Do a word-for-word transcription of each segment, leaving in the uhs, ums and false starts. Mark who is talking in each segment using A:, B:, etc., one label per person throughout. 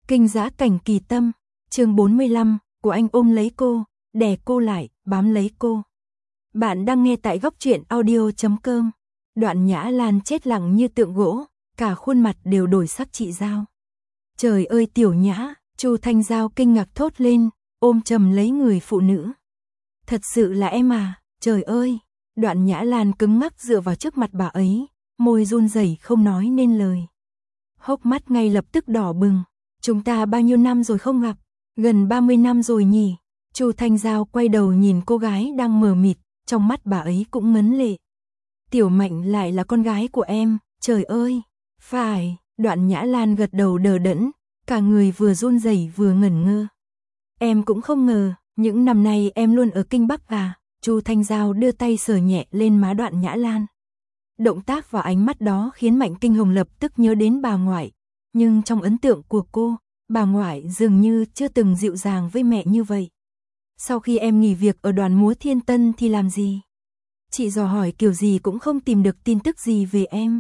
A: Kinh Dã Cảnh Kỳ Tâm, chương bốn mươi lăm, của anh ôm lấy cô, đè cô lại, bám lấy cô. Bạn đang nghe tại góc truyện audio chấm com. Đoạn Nhã Lan chết lặng như tượng gỗ, cả khuôn mặt đều đổi sắc chị Giao. Trời ơi Tiểu Nhã, Chu Thanh Giao kinh ngạc thốt lên, ôm chầm lấy người phụ nữ. Thật sự là em à, trời ơi. Đoạn Nhã Lan cứng ngắc dựa vào trước mặt bà ấy, môi run rẩy không nói nên lời. Hốc mắt ngay lập tức đỏ bừng. Chúng ta bao nhiêu năm rồi không gặp? Gần ba mươi năm rồi nhỉ? Chu Thanh Giao quay đầu nhìn cô gái đang mờ mịt, trong mắt bà ấy cũng ngấn lệ. Tiểu Mạnh lại là con gái của em, trời ơi. Phải, Đoạn Nhã Lan gật đầu đờ đẫn, cả người vừa run rẩy vừa ngẩn ngơ. Em cũng không ngờ, những năm nay em luôn ở Kinh Bắc à? Chu Thanh Giao đưa tay sờ nhẹ lên má Đoạn Nhã Lan. Động tác và ánh mắt đó khiến Mạnh Kinh Hồng lập tức nhớ đến bà ngoại. Nhưng trong ấn tượng của cô, bà ngoại dường như chưa từng dịu dàng với mẹ như vậy. Sau khi em nghỉ việc ở đoàn múa Thiên Tân thì làm gì? Chị dò hỏi kiểu gì cũng không tìm được tin tức gì về em.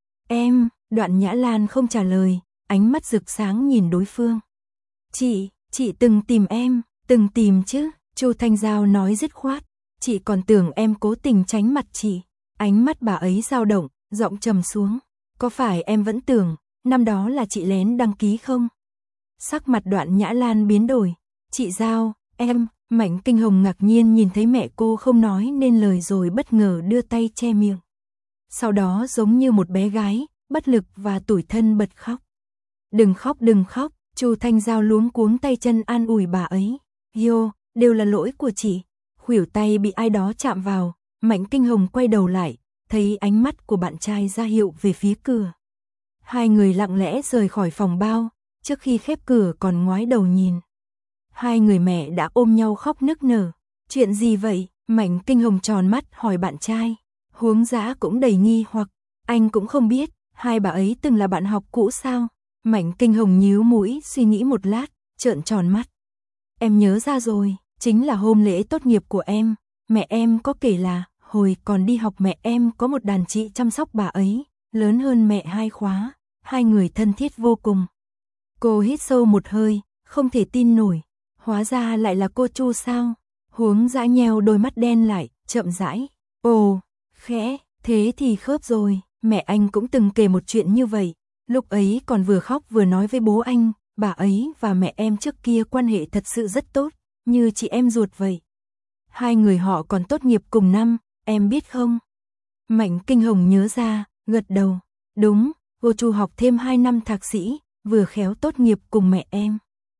A: Em, Đoạn Nhã Lan không trả lời, ánh mắt rực sáng nhìn đối phương. Chị, chị từng tìm em, từng tìm chứ, Chu Thanh Giao nói dứt khoát. Chị còn tưởng em cố tình tránh mặt chị. Ánh mắt bà ấy dao động, giọng trầm xuống. Có phải em vẫn tưởng, năm đó là chị lén đăng ký không? Sắc mặt Đoạn Nhã Lan biến đổi. Chị Giao, em, Mạnh Kinh Hồng ngạc nhiên nhìn thấy mẹ cô không nói nên lời rồi bất ngờ đưa tay che miệng. Sau đó giống như một bé gái, bất lực và tủi thân bật khóc. Đừng khóc đừng khóc, Chu Thanh Giao luống cuống tay chân an ủi bà ấy. Yo, đều là lỗi của chị. Khuỷu tay bị ai đó chạm vào, Mạnh Kinh Hồng quay đầu lại, thấy ánh mắt của bạn trai ra hiệu về phía cửa. Hai người lặng lẽ rời khỏi phòng bao, trước khi khép cửa còn ngoái đầu nhìn. Hai người mẹ đã ôm nhau khóc nức nở. Chuyện gì vậy? Mạnh Kinh Hồng tròn mắt hỏi bạn trai. Huống Dã cũng đầy nghi hoặc, anh cũng không biết, hai bà ấy từng là bạn học cũ sao? Mạnh Kinh Hồng nhíu mũi suy nghĩ một lát, trợn tròn mắt. Em nhớ ra rồi, chính là hôm lễ tốt nghiệp của em, mẹ em có kể là hồi còn đi học mẹ em có một đàn chị chăm sóc bà ấy, lớn hơn mẹ hai khóa, hai người thân thiết vô cùng. Cô hít sâu một hơi, không thể tin nổi, hóa ra lại là cô Chu sao? Huống Dã nheo đôi mắt đen lại, chậm rãi. Ồ, khẽ, thế thì khớp rồi, mẹ anh cũng từng kể một chuyện như vậy, lúc ấy còn vừa khóc vừa nói với bố anh, bà ấy và mẹ em trước kia quan hệ thật sự rất tốt, như chị em ruột vậy. Hai người họ còn tốt nghiệp cùng năm, em biết không? Mạnh Kinh Hồng nhớ ra, gật đầu. Đúng, cô Chu học thêm hai năm thạc sĩ, vừa khéo tốt nghiệp cùng mẹ em.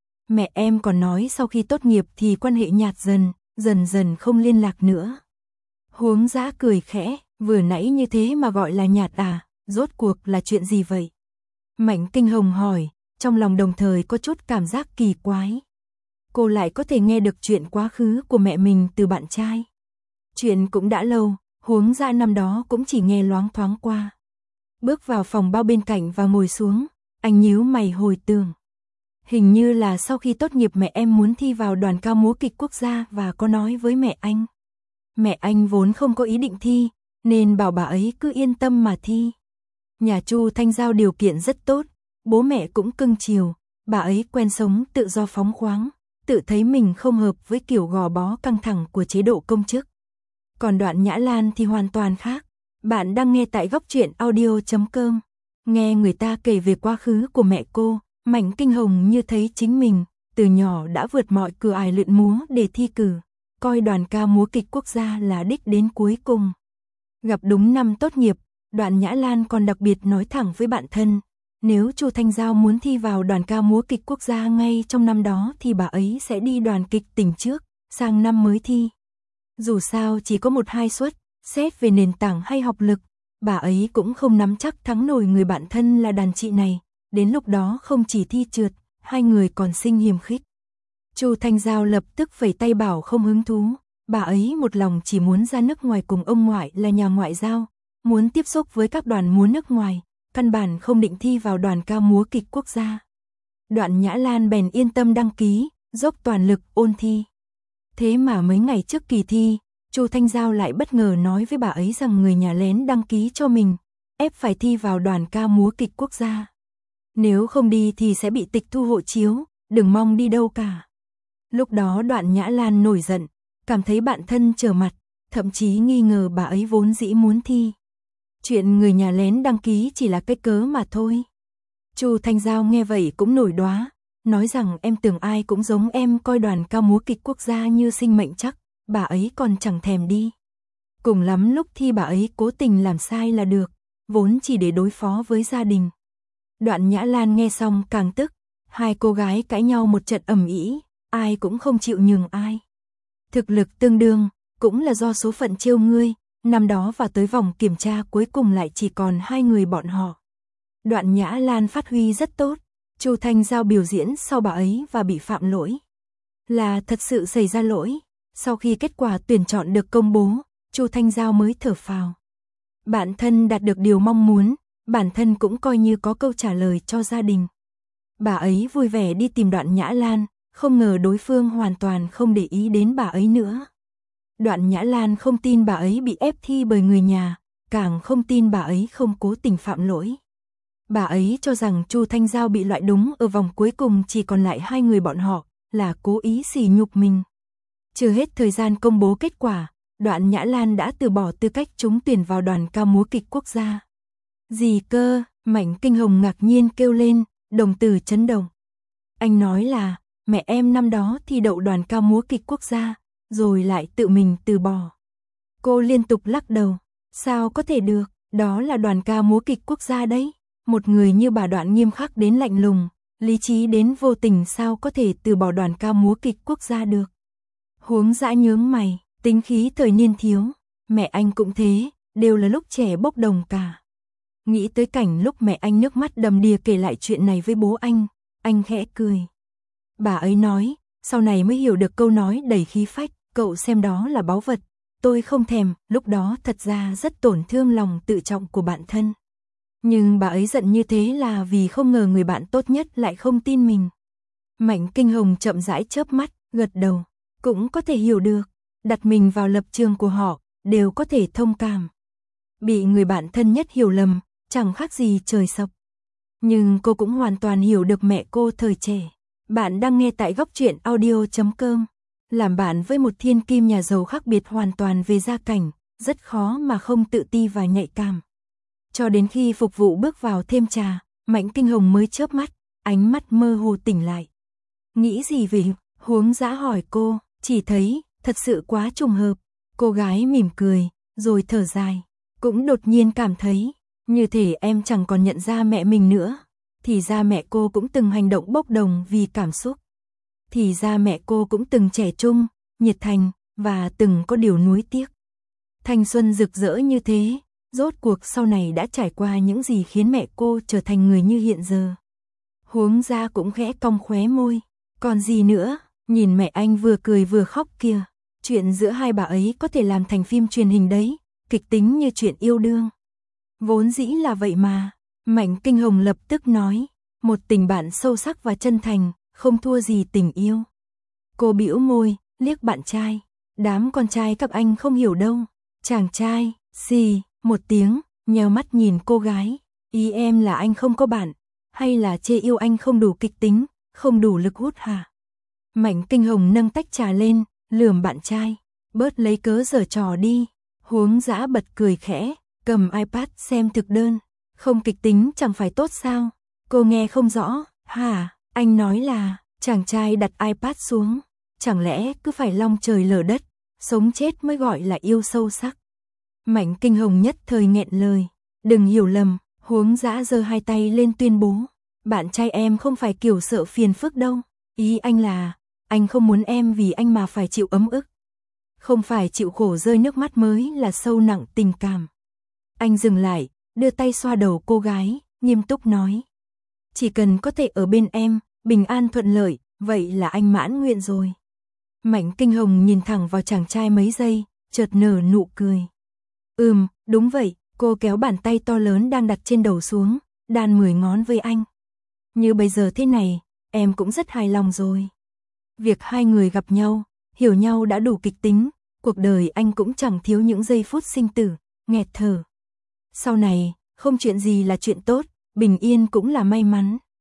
A: Mẹ em còn nói sau khi tốt nghiệp thì quan hệ nhạt dần, dần dần không liên lạc nữa. Huống Dã cười khẽ, vừa nãy như thế mà gọi là nhạt à, rốt cuộc là chuyện gì vậy? Mạnh Kinh Hồng hỏi, trong lòng đồng thời có chút cảm giác kỳ quái. Cô lại có thể nghe được chuyện quá khứ của mẹ mình từ bạn trai. Chuyện cũng đã lâu, Huống Dã năm đó cũng chỉ nghe loáng thoáng qua. Bước vào phòng bao bên cạnh và ngồi xuống, anh nhíu mày hồi tưởng. Hình như là sau khi tốt nghiệp mẹ em muốn thi vào đoàn ca múa kịch quốc gia và có nói với mẹ anh. Mẹ anh vốn không có ý định thi, nên bảo bà ấy cứ yên tâm mà thi. Nhà Chu Thanh Giao điều kiện rất tốt, bố mẹ cũng cưng chiều, bà ấy quen sống tự do phóng khoáng, tự thấy mình không hợp với kiểu gò bó căng thẳng của chế độ công chức. Còn Đoạn Nhã Lan thì hoàn toàn khác. Bạn đang nghe tại góc truyện audio chấm com. Nghe người ta kể về quá khứ của mẹ cô, Mạnh Kinh Hồng như thấy chính mình, từ nhỏ đã vượt mọi cửa ải luyện múa để thi cử, coi đoàn ca múa kịch quốc gia là đích đến cuối cùng. Gặp đúng năm tốt nghiệp, Đoạn Nhã Lan còn đặc biệt nói thẳng với bạn thân, nếu Chu Thanh Giao muốn thi vào đoàn ca múa kịch quốc gia ngay trong năm đó thì bà ấy sẽ đi đoàn kịch tỉnh trước, sang năm mới thi. Dù sao chỉ có một hai suất, xét về nền tảng hay học lực, bà ấy cũng không nắm chắc thắng nổi người bạn thân là đàn chị này, đến lúc đó không chỉ thi trượt, hai người còn sinh hiềm khích. Chu Thanh Giao lập tức phẩy tay bảo không hứng thú, bà ấy một lòng chỉ muốn ra nước ngoài cùng ông ngoại là nhà ngoại giao, muốn tiếp xúc với các đoàn múa nước ngoài, căn bản không định thi vào đoàn ca múa kịch quốc gia. Đoạn Nhã Lan bèn yên tâm đăng ký, dốc toàn lực ôn thi. Thế mà mấy ngày trước kỳ thi, Chu Thanh Giao lại bất ngờ nói với bà ấy rằng người nhà lén đăng ký cho mình, ép phải thi vào đoàn ca múa kịch quốc gia. Nếu không đi thì sẽ bị tịch thu hộ chiếu, đừng mong đi đâu cả. Lúc đó Đoạn Nhã Lan nổi giận, cảm thấy bạn thân trở mặt, thậm chí nghi ngờ bà ấy vốn dĩ muốn thi. Chuyện người nhà lén đăng ký chỉ là cái cớ mà thôi. Chu Thanh Giao nghe vậy cũng nổi đoá, nói rằng em tưởng ai cũng giống em coi đoàn ca múa kịch quốc gia như sinh mệnh chắc, bà ấy còn chẳng thèm đi. Cùng lắm lúc thi bà ấy cố tình làm sai là được, vốn chỉ để đối phó với gia đình. Đoạn Nhã Lan nghe xong càng tức, hai cô gái cãi nhau một trận ầm ĩ, ai cũng không chịu nhường ai. Thực lực tương đương, cũng là do số phận trêu ngươi, năm đó vào tới vòng kiểm tra cuối cùng lại chỉ còn hai người bọn họ. Đoạn Nhã Lan phát huy rất tốt, Chu Thanh Giao biểu diễn sau bà ấy và bị phạm lỗi. Là thật sự xảy ra lỗi, sau khi kết quả tuyển chọn được công bố, Chu Thanh Giao mới thở phào. Bản thân đạt được điều mong muốn, bản thân cũng coi như có câu trả lời cho gia đình. Bà ấy vui vẻ đi tìm Đoạn Nhã Lan, không ngờ đối phương hoàn toàn không để ý đến bà ấy nữa. Đoạn Nhã Lan không tin bà ấy bị ép thi bởi người nhà, càng không tin bà ấy không cố tình phạm lỗi. Bà ấy cho rằng Chu Thanh Giao bị loại đúng ở vòng cuối cùng chỉ còn lại hai người bọn họ, là cố ý sỉ nhục mình. Chưa hết thời gian công bố kết quả, Đoạn Nhã Lan đã từ bỏ tư cách trúng tuyển vào đoàn ca múa kịch quốc gia. Gì cơ? Mạnh Kinh Hồng ngạc nhiên kêu lên, đồng tử chấn động. Anh nói là, mẹ em năm đó thi đậu đoàn ca múa kịch quốc gia, rồi lại tự mình từ bỏ. Cô liên tục lắc đầu, sao có thể được, đó là đoàn ca múa kịch quốc gia đấy. Một người như bà Đoạn nghiêm khắc đến lạnh lùng, lý trí đến vô tình sao có thể từ bỏ đoàn ca múa kịch quốc gia được. Huống dã nhướng mày, tính khí thời niên thiếu, mẹ anh cũng thế, đều là lúc trẻ bốc đồng cả. Nghĩ tới cảnh lúc mẹ anh nước mắt đầm đìa kể lại chuyện này với bố anh, anh khẽ cười. Bà ấy nói, sau này mới hiểu được câu nói đầy khí phách, cậu xem đó là báu vật, tôi không thèm, lúc đó thật ra rất tổn thương lòng tự trọng của bản thân. Nhưng bà ấy giận như thế là vì không ngờ người bạn tốt nhất lại không tin mình. Mạnh Kinh Hồng chậm rãi chớp mắt, gật đầu, cũng có thể hiểu được, đặt mình vào lập trường của họ, đều có thể thông cảm. Bị người bạn thân nhất hiểu lầm, chẳng khác gì trời sập. Nhưng cô cũng hoàn toàn hiểu được mẹ cô thời trẻ. Bạn đang nghe tại góc truyện audio chấm com. Làm bạn với một thiên kim nhà giàu khác biệt hoàn toàn về gia cảnh, rất khó mà không tự ti và nhạy cảm. Cho đến khi phục vụ bước vào thêm trà, Mạnh Kinh Hồng mới chớp mắt, ánh mắt mơ hồ tỉnh lại. Nghĩ gì vậy? Huống dã hỏi cô, chỉ thấy, thật sự quá trùng hợp. Cô gái mỉm cười, rồi thở dài, cũng đột nhiên cảm thấy, như thể em chẳng còn nhận ra mẹ mình nữa. Thì ra mẹ cô cũng từng hành động bốc đồng vì cảm xúc. Thì ra mẹ cô cũng từng trẻ trung, nhiệt thành, và từng có điều nuối tiếc. Thanh xuân rực rỡ như thế, rốt cuộc sau này đã trải qua những gì khiến mẹ cô trở thành người như hiện giờ. Huống gia cũng khẽ cong khóe môi, còn gì nữa, nhìn mẹ anh vừa cười vừa khóc kìa. Chuyện giữa hai bà ấy có thể làm thành phim truyền hình đấy, kịch tính như chuyện yêu đương. Vốn dĩ là vậy mà. Mạnh Kinh Hồng lập tức nói, một tình bạn sâu sắc và chân thành, không thua gì tình yêu. Cô bĩu môi, liếc bạn trai, đám con trai các anh không hiểu đâu. Chàng trai, xì, một tiếng, nheo mắt nhìn cô gái, ý em là anh không có bạn, hay là chê yêu anh không đủ kịch tính, không đủ lực hút hả? Mạnh Kinh Hồng nâng tách trà lên, lườm bạn trai, bớt lấy cớ giở trò đi. Huống dã bật cười khẽ, cầm iPad xem thực đơn. Không kịch tính chẳng phải tốt sao? Cô nghe không rõ, hả? Anh nói là, chàng trai đặt iPad xuống, chẳng lẽ cứ phải long trời lở đất, sống chết mới gọi là yêu sâu sắc. Mạnh Kinh Hồng nhất thời nghẹn lời, đừng hiểu lầm, huống dã giơ hai tay lên tuyên bố, bạn trai em không phải kiểu sợ phiền phức đâu, ý anh là, anh không muốn em vì anh mà phải chịu ấm ức. Không phải chịu khổ rơi nước mắt mới là sâu nặng tình cảm. Anh dừng lại, đưa tay xoa đầu cô gái, nghiêm túc nói. Chỉ cần có thể ở bên em, bình an thuận lợi, vậy là anh mãn nguyện rồi. Mạnh Kinh Hồng nhìn thẳng vào chàng trai mấy giây, chợt nở nụ cười. Ừm, đúng vậy, cô kéo bàn tay to lớn đang đặt trên đầu xuống, đan mười ngón với anh. Như bây giờ thế này, em cũng rất hài lòng rồi. Việc hai người gặp nhau, hiểu nhau đã đủ kịch tính, cuộc đời anh cũng chẳng thiếu những giây phút sinh tử, nghẹt thở. Sau này, không chuyện gì là chuyện tốt, bình yên cũng là may mắn.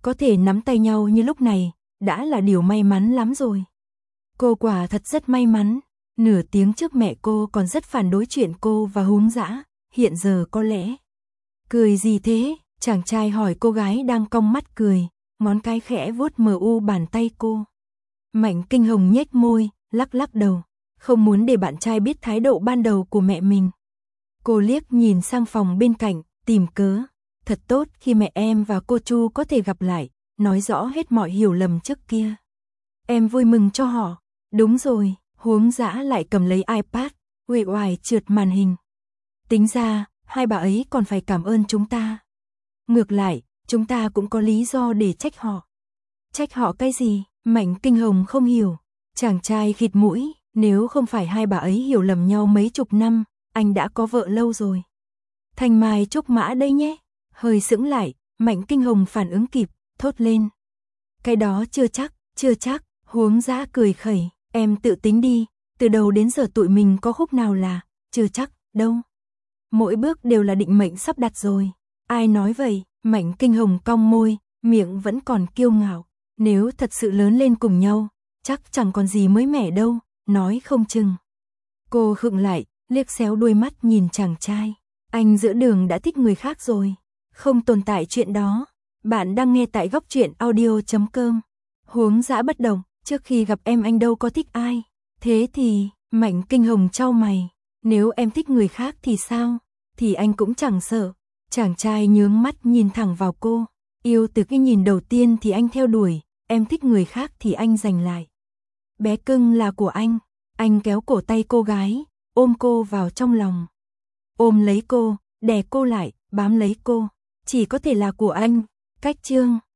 A: Có thể nắm tay nhau như lúc này, đã là điều may mắn lắm rồi. Cô quả thật rất may mắn. Nửa tiếng trước mẹ cô còn rất phản đối chuyện cô và Hướng Dã, hiện giờ có lẽ. Cười gì thế? Chàng trai hỏi cô gái đang cong mắt cười, ngón cái khẽ vuốt mờ u bàn tay cô. Mạnh Kinh Hồng nhếch môi, lắc lắc đầu, không muốn để bạn trai biết thái độ ban đầu của mẹ mình. Cô liếc nhìn sang phòng bên cạnh, tìm cớ. Thật tốt khi mẹ em và cô Chu có thể gặp lại, nói rõ hết mọi hiểu lầm trước kia. Em vui mừng cho họ. Đúng rồi, Hướng Dã lại cầm lấy iPad, uể oải trượt màn hình. Tính ra, hai bà ấy còn phải cảm ơn chúng ta. Ngược lại, chúng ta cũng có lý do để trách họ. Trách họ cái gì? Mạnh Kinh Hồng không hiểu. Chàng trai khịt mũi, nếu không phải hai bà ấy hiểu lầm nhau mấy chục năm, anh đã có vợ lâu rồi. Thanh Mai Trúc Mã đây nhé. Hơi sững lại, Mạnh Kinh Hồng phản ứng kịp, thốt lên. Cái đó chưa chắc, chưa chắc. Hướng Dã cười khẩy, em tự tính đi, từ đầu đến giờ tụi mình có khúc nào là chưa chắc, đâu. Mỗi bước đều là định mệnh sắp đặt rồi. Ai nói vậy? Mạnh Kinh Hồng cong môi, miệng vẫn còn kiêu ngạo. Nếu thật sự lớn lên cùng nhau, chắc chẳng còn gì mới mẻ đâu, nói không chừng. Cô khựng lại, liếc xéo đuôi mắt nhìn chàng trai. Anh giữa đường đã thích người khác rồi. Không tồn tại chuyện đó. Bạn đang nghe tại góc truyện audio chấm com. Hướng Dã bất động, trước khi gặp em anh đâu có thích ai. Thế thì, Mạnh Kinh Hồng chau mày. Nếu em thích người khác thì sao? Thì anh cũng chẳng sợ. Chàng trai nhướng mắt nhìn thẳng vào cô. Yêu từ cái nhìn đầu tiên thì anh theo đuổi, em thích người khác thì anh giành lại. Bé cưng là của anh. Anh kéo cổ tay cô gái, ôm cô vào trong lòng. Ôm lấy cô, đè cô lại, bám lấy cô. Chỉ có thể là của anh. Cách chương